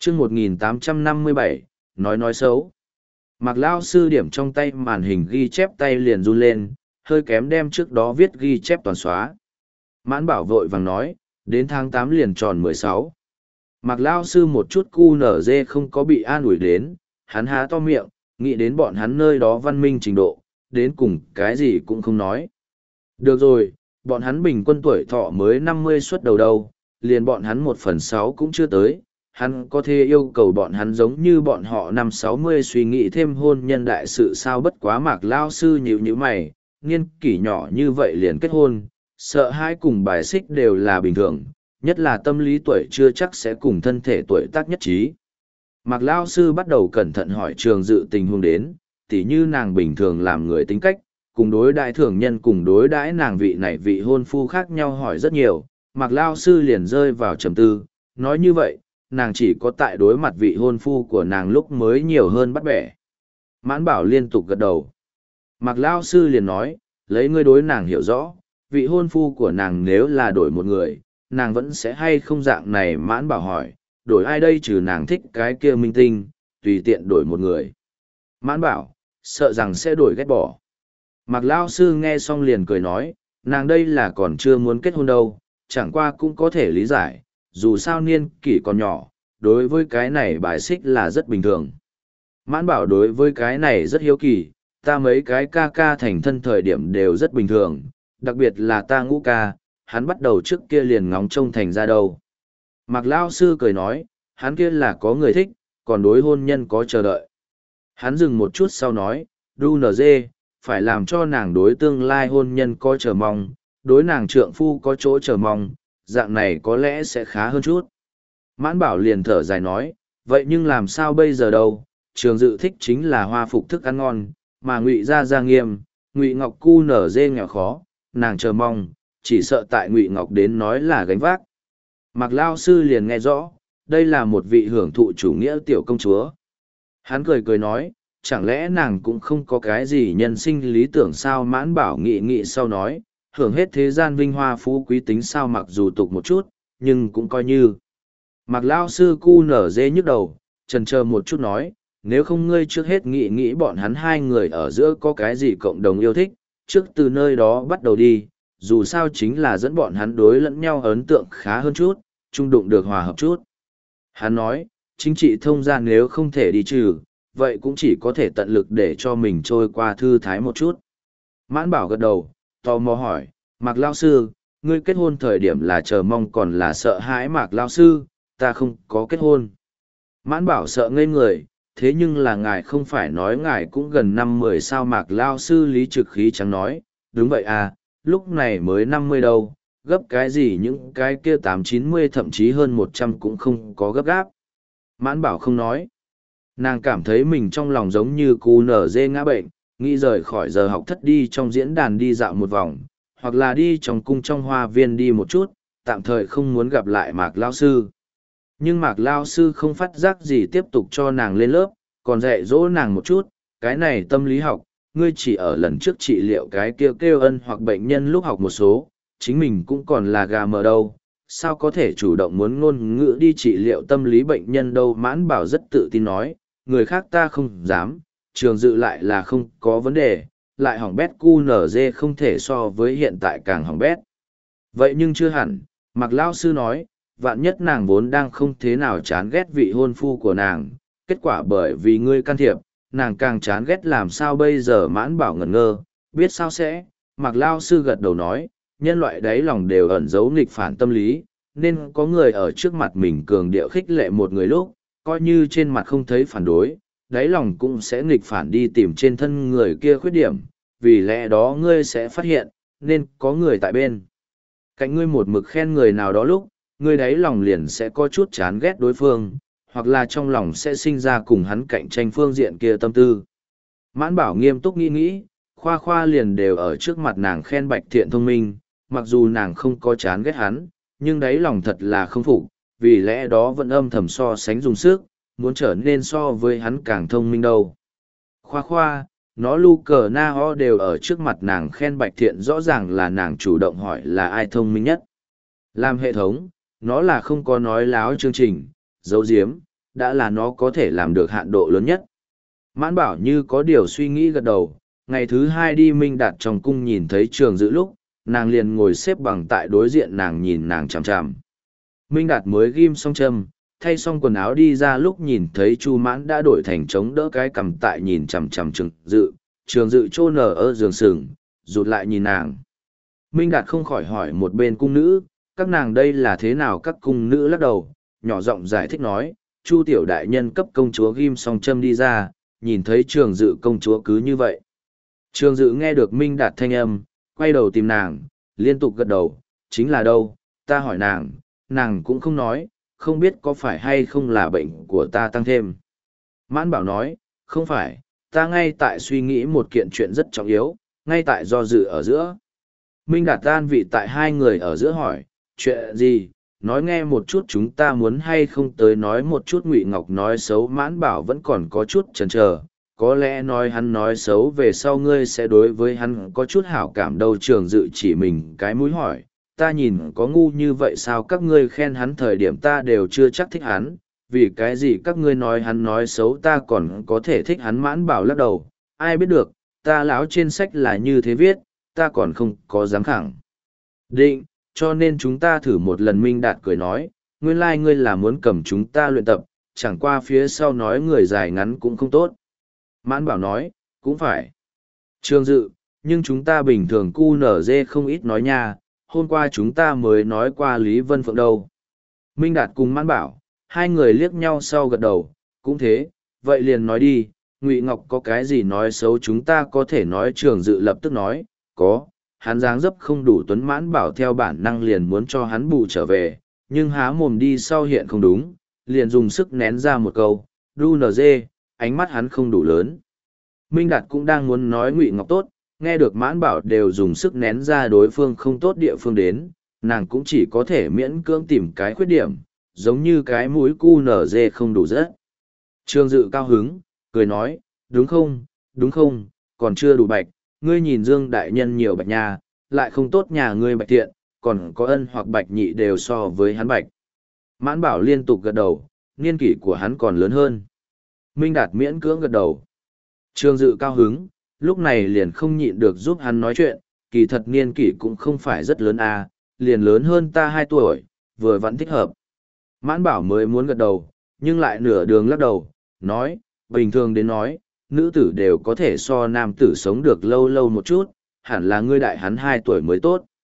chương 1857, nói xấu. Mạc Lao sư điểm trong tay màn hình ghi chép tay liền run lên, hơi kém đem trước đó viết ghi chép toàn xóa. Mãn Bảo vội vàng nói, đến tháng 8 liền tròn 16. Mạc Lao sư một chút cu nở dê không có bị an ủi đến, hắn há to miệng, nghĩ đến bọn hắn nơi đó văn minh trình độ, đến cùng cái gì cũng không nói. Được rồi, bọn hắn bình quân tuổi thọ mới 50 xuất đầu đâu, liền bọn hắn 1/6 cũng chưa tới, hắn có thể yêu cầu bọn hắn giống như bọn họ 5-60 suy nghĩ thêm hôn nhân đại sự sao. Bất quá Mạc Lao sư nhíu mày, niên kỷ nhỏ như vậy liền kết hôn, sợ hãi cùng bài xích đều là bình thường, nhất là tâm lý tuổi chưa chắc sẽ cùng thân thể tuổi tác nhất trí. Mạc Lao sư bắt đầu cẩn thận hỏi Trường Dự tình huống đến, tỉ như nàng bình thường làm người tính cách, cùng đối đãi thường nhân cùng đối đãi nàng vị này vị hôn phu khác nhau hỏi rất nhiều. Mạc Lao sư liền rơi vào trầm tư, nói như vậy, nàng chỉ có tại đối mặt vị hôn phu của nàng lúc mới nhiều hơn bắt bẻ. Mãn Bảo liên tục gật đầu. Mạc Lao sư liền nói, lấy ngươi đối nàng hiểu rõ, vị hôn phu của nàng nếu là đổi một người, nàng vẫn sẽ hay không dạng này. Mãn Bảo hỏi, đổi ai đây, trừ nàng thích cái kia minh tinh, tùy tiện đổi một người. Mãn Bảo, sợ rằng sẽ đổi ghét bỏ. Mạc Lao sư nghe xong liền cười nói, nàng đây là còn chưa muốn kết hôn đâu, chẳng qua cũng có thể lý giải, dù sao niên kỷ còn nhỏ, đối với cái này bài xích là rất bình thường. Mãn Bảo đối với cái này rất hiếu kỳ, ta mấy cái ca ca thành thân thời điểm đều rất bình thường, đặc biệt là ta Ngũ ca, hắn bắt đầu trước kia liền ngóng trông thành ra đâu. Mạc Lao sư cười nói, hắn kia là có người thích, còn đối hôn nhân có chờ đợi. Hắn dừng một chút sau nói, đu nở dê, phải làm cho nàng đối tương lai hôn nhân có chờ mong, đối nàng trượng phu có chỗ chờ mong, dạng này có lẽ sẽ khá hơn chút. Mãn Bảo liền thở dài nói, vậy nhưng làm sao bây giờ đâu, Trường Dự thích chính là hoa phục thức ăn ngon, mà Ngụy gia nghiêm, Ngụy Ngọc cu nở dê nghèo khó, nàng chờ mong, chỉ sợ tại Ngụy Ngọc đến nói là gánh vác. Mạc Lao sư liền nghe rõ, đây là một vị hưởng thụ chủ nghĩa tiểu công chúa. Hắn cười nói, chẳng lẽ nàng cũng không có cái gì nhân sinh lý tưởng sao? Mãn Bảo nghĩ sau nói, hưởng hết thế gian vinh hoa phú quý tính sao, mặc dù tục một chút, nhưng cũng coi như. Mạc Lao sư cu nở dê nhức đầu, chần chờ một chút nói, nếu không ngươi trước hết nghĩ bọn hắn hai người ở giữa có cái gì cộng đồng yêu thích, trước từ nơi đó bắt đầu đi, dù sao chính là dẫn bọn hắn đối lẫn nhau ấn tượng khá hơn chút, trung đụng được hòa hợp chút. Hắn nói, chính trị thông gia nếu không thể đi trừ, vậy cũng chỉ có thể tận lực để cho mình trôi qua thư thái một chút. Mãn Bảo gật đầu, tò mò hỏi, Mạc Lao sư, ngươi kết hôn thời điểm là chờ mong còn là sợ hãi? Mạc Lao sư, ta không có kết hôn. Mãn Bảo sợ ngây người, thế nhưng là ngài không phải nói ngài cũng gần 50 sao? Mạc Lao sư lý trực khí trắng nói, đúng vậy à, lúc này mới 50 đâu, gấp cái gì những cái kia 8-90 thậm chí hơn 100 cũng không có gấp gáp. Mãn Bảo không nói. Nàng cảm thấy mình trong lòng giống như cu nở dê ngã bệnh, nghĩ rời khỏi giờ học thất đi trong diễn đàn đi dạo một vòng, hoặc là đi trong cung trong hoa viên đi một chút, tạm thời không muốn gặp lại Mạc Lao sư. Nhưng Mạc Lao sư không phát giác gì tiếp tục cho nàng lên lớp, còn dạy dỗ nàng một chút, cái này tâm lý học, ngươi chỉ ở lần trước trị liệu cái kêu ân hoặc bệnh nhân lúc học một số, chính mình cũng còn là gà mờ đâu, sao có thể chủ động muốn ngôn ngữ đi trị liệu tâm lý bệnh nhân đâu? Mãn Bảo rất tự tin nói, người khác ta không dám, Trường Dự lại là không có vấn đề, lại hỏng bét cu nở dê không thể so với hiện tại càng hỏng bét. Vậy nhưng chưa hẳn, Mạc Lao sư nói, vạn nhất nàng vốn đang không thế nào chán ghét vị hôn phu của nàng, kết quả bởi vì ngươi can thiệp, nàng càng chán ghét làm sao bây giờ? Mãn Bảo ngẩn ngơ, biết sao sẽ? Mạc Lao sư gật đầu nói, nhân loại đáy lòng đều ẩn giấu nghịch phản tâm lý, nên có người ở trước mặt mình cường điệu khích lệ một người lúc, coi như trên mặt không thấy phản đối, đáy lòng cũng sẽ nghịch phản đi tìm trên thân người kia khuyết điểm, vì lẽ đó ngươi sẽ phát hiện, nên có người tại bên cạnh ngươi một mực khen người nào đó lúc, ngươi đáy lòng liền sẽ có chút chán ghét đối phương, hoặc là trong lòng sẽ sinh ra cùng hắn cạnh tranh phương diện kia tâm tư. Mãn Bảo nghiêm túc nghĩ, khoa liền đều ở trước mặt nàng khen Bạch Thiện thông minh, mặc dù nàng không có chán ghét hắn, nhưng đáy lòng thật là không phục, vì lẽ đó vẫn âm thầm so sánh dùng sức, muốn trở nên so với hắn càng thông minh đâu. Khoa, nó lu cờ na ho đều ở trước mặt nàng khen Bạch Thiện, rõ ràng là nàng chủ động hỏi là ai thông minh nhất. Làm hệ thống, nó là không có nói láo chương trình, giấu giếm, đã là nó có thể làm được hạn độ lớn nhất. Mãn Bảo như có điều suy nghĩ gật đầu, ngày thứ hai đi Minh Đạt trong cung nhìn thấy Trường Dự lúc, nàng liền ngồi xếp bằng tại đối diện nàng nhìn nàng chằm chằm. Minh Đạt mới ghim xong châm, thay xong quần áo đi ra lúc nhìn thấy Chu Mãn đã đổi thành chống đỡ cái cằm tại nhìn chằm chằm Trường Dự chô nở ở giường sừng, rụt lại nhìn nàng. Minh Đạt không khỏi hỏi một bên cung nữ, các nàng đây là thế nào? Các cung nữ lắc đầu, nhỏ giọng giải thích nói, Chu tiểu đại nhân cấp công chúa ghim xong châm đi ra, nhìn thấy Trường Dự công chúa cứ như vậy. Trường Dự nghe được Minh Đạt thanh âm, quay đầu tìm nàng, liên tục gật đầu, chính là đâu, ta hỏi nàng, nàng cũng không nói, không biết có phải hay không là bệnh của ta tăng thêm. Mãn Bảo nói, không phải, ta ngay tại suy nghĩ một kiện chuyện rất trọng yếu, ngay tại do dự ở giữa. Minh Đạt tan vị tại hai người ở giữa hỏi, chuyện gì, nói nghe một chút, chúng ta muốn hay không tới nói một chút. Ngụy Ngọc nói xấu Mãn Bảo vẫn còn có chút chần chờ, có lẽ nói hắn nói xấu về sau ngươi sẽ đối với hắn có chút hảo cảm đâu. Trường Dự chỉ mình cái mũi hỏi, ta nhìn có ngu như vậy sao? Các ngươi khen hắn thời điểm ta đều chưa chắc thích hắn, vì cái gì các ngươi nói hắn nói xấu ta còn có thể thích hắn? Mãn Bảo lắc đầu, ai biết được, ta lão trên sách là như thế viết, ta còn không có dám khẳng định, cho nên chúng ta thử một lần. Minh Đạt cười nói, nguyên lai ngươi là muốn cầm chúng ta luyện tập, chẳng qua phía sau nói người dài ngắn cũng không tốt. Mãn Bảo nói, cũng phải. Trường Dự, nhưng chúng ta bình thường cu nở dê không ít nói nha, hôm qua chúng ta mới nói qua Lý Vân Phượng đâu. Minh Đạt cùng Mãn Bảo, hai người liếc nhau sau gật đầu, cũng thế, vậy liền nói đi, Ngụy Ngọc có cái gì nói xấu chúng ta có thể nói. Trường Dự lập tức nói, có, hắn dáng dấp không đủ tuấn. Mãn Bảo theo bản năng liền muốn cho hắn bù trở về, nhưng há mồm đi sau hiện không đúng, liền dùng sức nén ra một câu, đu nở dê, ánh mắt hắn không đủ lớn. Minh Đạt cũng đang muốn nói Ngụy Ngọc tốt, nghe được Mãn Bảo đều dùng sức nén ra đối phương không tốt địa phương đến, nàng cũng chỉ có thể miễn cưỡng tìm cái khuyết điểm, giống như cái mũi cu nở dê không đủ rất. Trường Dự cao hứng, cười nói, đúng không, còn chưa đủ bạch, ngươi nhìn Dương đại nhân nhiều bạch nha, lại không tốt nhà ngươi bạch thiện, còn có Ân hoặc Bạch Nhị đều so với hắn bạch. Mãn Bảo liên tục gật đầu, niên kỷ của hắn còn lớn hơn. Minh Đạt miễn cưỡng gật đầu. Trường Dự cao hứng, lúc này liền không nhịn được giúp hắn nói chuyện, kỳ thật niên kỷ cũng không phải rất lớn à, liền lớn hơn ta 2 tuổi, vừa vẫn thích hợp. Mãn Bảo mới muốn gật đầu, nhưng lại nửa đường lắc đầu, nói, bình thường đến nói, nữ tử đều có thể so nam tử sống được lâu lâu một chút, hẳn là ngươi đại hắn 2 tuổi mới tốt.